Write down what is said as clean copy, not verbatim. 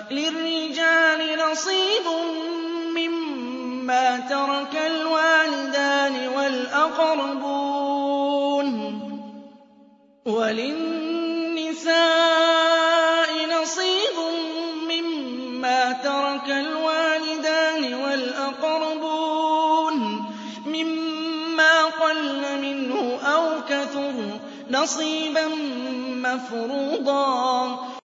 لِّلرِّجَالِ نَصِيبٌ مِّمَّا تَرَكَ الْوَالِدَانِ وَالْأَقْرَبُونَ وَلِلنِّسَاءِ نَصِيبٌ مِّمَّا تَرَكَ الْوَالِدَانِ وَالْأَقْرَبُونَ مِمَّا قَلَّ مِنْهُ أَوْ كَثُرَ نَصِيبًا مَّفْرُوضًا